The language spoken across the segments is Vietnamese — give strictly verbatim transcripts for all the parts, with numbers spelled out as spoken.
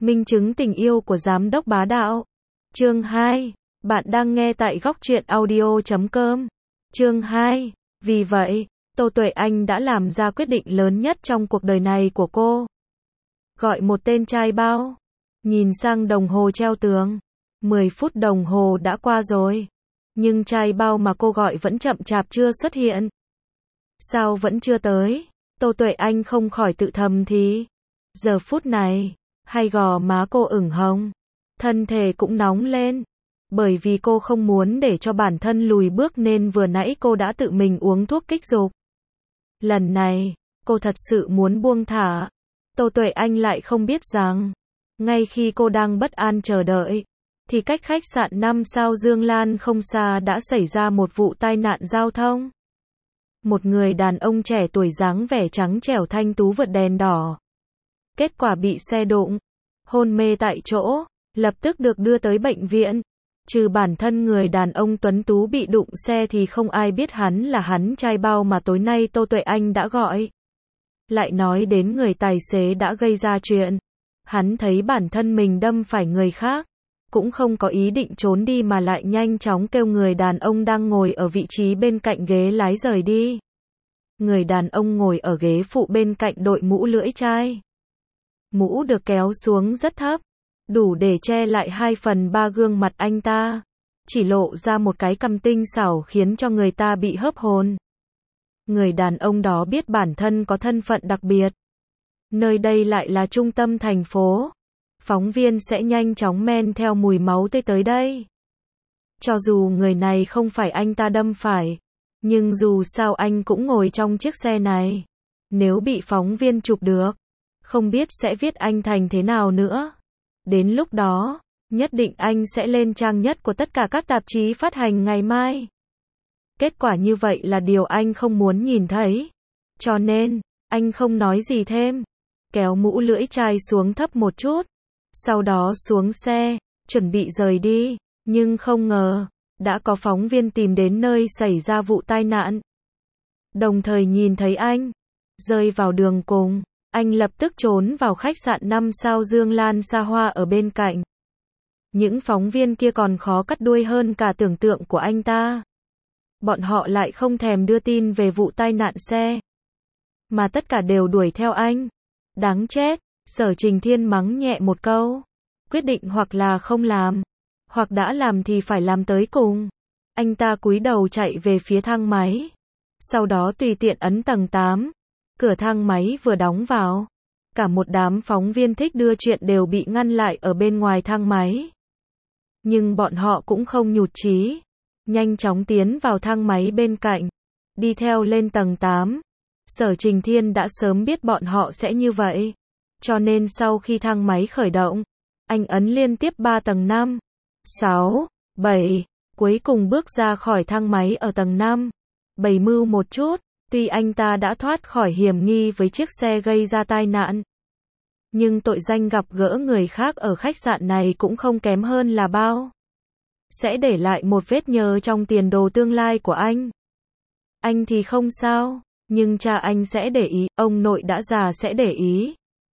Minh chứng tình yêu của giám đốc bá đạo. Chương hai. Bạn đang nghe tại góc truyện audio chấm com. Chương hai. Vì vậy, Tô Tuệ Anh đã làm ra quyết định lớn nhất trong cuộc đời này của cô. Gọi một tên trai bao. Nhìn sang đồng hồ treo tường. mười phút đồng hồ đã qua rồi. Nhưng trai bao mà cô gọi vẫn chậm chạp chưa xuất hiện. Sao vẫn chưa tới? Tô Tuệ Anh không khỏi tự thầm thì. Giờ phút này, hai gò má cô ửng hồng. Thân thể cũng nóng lên. Bởi vì cô không muốn để cho bản thân lùi bước nên vừa nãy cô đã tự mình uống thuốc kích dục. Lần này, cô thật sự muốn buông thả. Tô Tuệ Anh lại không biết rằng, ngay khi cô đang bất an chờ đợi, thì cách khách sạn năm sao Dương Lan không xa đã xảy ra một vụ tai nạn giao thông. Một người đàn ông trẻ tuổi dáng vẻ trắng trẻo thanh tú vượt đèn đỏ. Kết quả bị xe đụng, hôn mê tại chỗ, lập tức được đưa tới bệnh viện. Trừ bản thân người đàn ông tuấn tú bị đụng xe thì không ai biết hắn là hắn trai bao mà tối nay Tô Tuệ Anh đã gọi. Lại nói đến người tài xế đã gây ra chuyện. Hắn thấy bản thân mình đâm phải người khác, cũng không có ý định trốn đi mà lại nhanh chóng kêu người đàn ông đang ngồi ở vị trí bên cạnh ghế lái rời đi. Người đàn ông ngồi ở ghế phụ bên cạnh đội mũ lưỡi chai. Mũ được kéo xuống rất thấp, đủ để che lại hai phần ba gương mặt anh ta, chỉ lộ ra một cái cằm tinh xảo khiến cho người ta bị hớp hồn. Người đàn ông đó biết bản thân có thân phận đặc biệt. Nơi đây lại là trung tâm thành phố. Phóng viên sẽ nhanh chóng men theo mùi máu tươi tới đây. Cho dù người này không phải anh ta đâm phải, nhưng dù sao anh cũng ngồi trong chiếc xe này. Nếu bị phóng viên chụp được, không biết sẽ viết anh thành thế nào nữa. Đến lúc đó, nhất định anh sẽ lên trang nhất của tất cả các tạp chí phát hành ngày mai. Kết quả như vậy là điều anh không muốn nhìn thấy. Cho nên, anh không nói gì thêm. Kéo mũ lưỡi chai xuống thấp một chút. Sau đó xuống xe, chuẩn bị rời đi. Nhưng không ngờ, đã có phóng viên tìm đến nơi xảy ra vụ tai nạn. Đồng thời nhìn thấy anh rơi vào đường cùng, anh lập tức trốn vào khách sạn năm sao Dương Lan xa hoa ở bên cạnh. Những phóng viên kia còn khó cắt đuôi hơn cả tưởng tượng của anh ta. Bọn họ lại không thèm đưa tin về vụ tai nạn xe, mà tất cả đều đuổi theo anh. Đáng chết, Sở Trình Thiên mắng nhẹ một câu. Quyết định hoặc là không làm, hoặc đã làm thì phải làm tới cùng. Anh ta cúi đầu chạy về phía thang máy. Sau đó tùy tiện ấn tầng tám. Cửa thang máy vừa đóng vào, cả một đám phóng viên thích đưa chuyện đều bị ngăn lại ở bên ngoài thang máy. Nhưng bọn họ cũng không nhụt chí, nhanh chóng tiến vào thang máy bên cạnh, đi theo lên tầng tám. Sở Trình Thiên đã sớm biết bọn họ sẽ như vậy, cho nên sau khi thang máy khởi động, anh ấn liên tiếp ba tầng năm, sáu, bảy, cuối cùng bước ra khỏi thang máy ở tầng năm. Bày mưu một chút, tuy anh ta đã thoát khỏi hiểm nghi với chiếc xe gây ra tai nạn, nhưng tội danh gặp gỡ người khác ở khách sạn này cũng không kém hơn là bao. Sẽ để lại một vết nhơ trong tiền đồ tương lai của anh. Anh thì không sao, nhưng cha anh sẽ để ý, ông nội đã già sẽ để ý.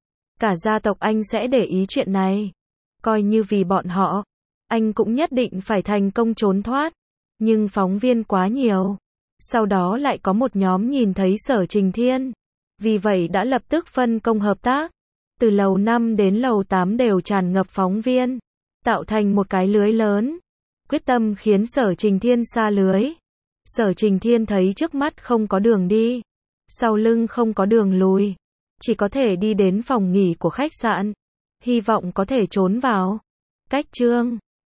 Cả gia tộc anh sẽ để ý chuyện này. Coi như vì bọn họ, anh cũng nhất định phải thành công trốn thoát. Nhưng phóng viên quá nhiều. Sau đó lại có một nhóm nhìn thấy Sở Trình Thiên. Vì vậy đã lập tức phân công hợp tác. Từ lầu năm đến lầu tám đều tràn ngập phóng viên, tạo thành một cái lưới lớn. Quyết tâm khiến Sở Trình Thiên sa lưới. Sở Trình Thiên thấy trước mắt không có đường đi, sau lưng không có đường lùi, chỉ có thể đi đến phòng nghỉ của khách sạn, hy vọng có thể trốn vào. Cách chương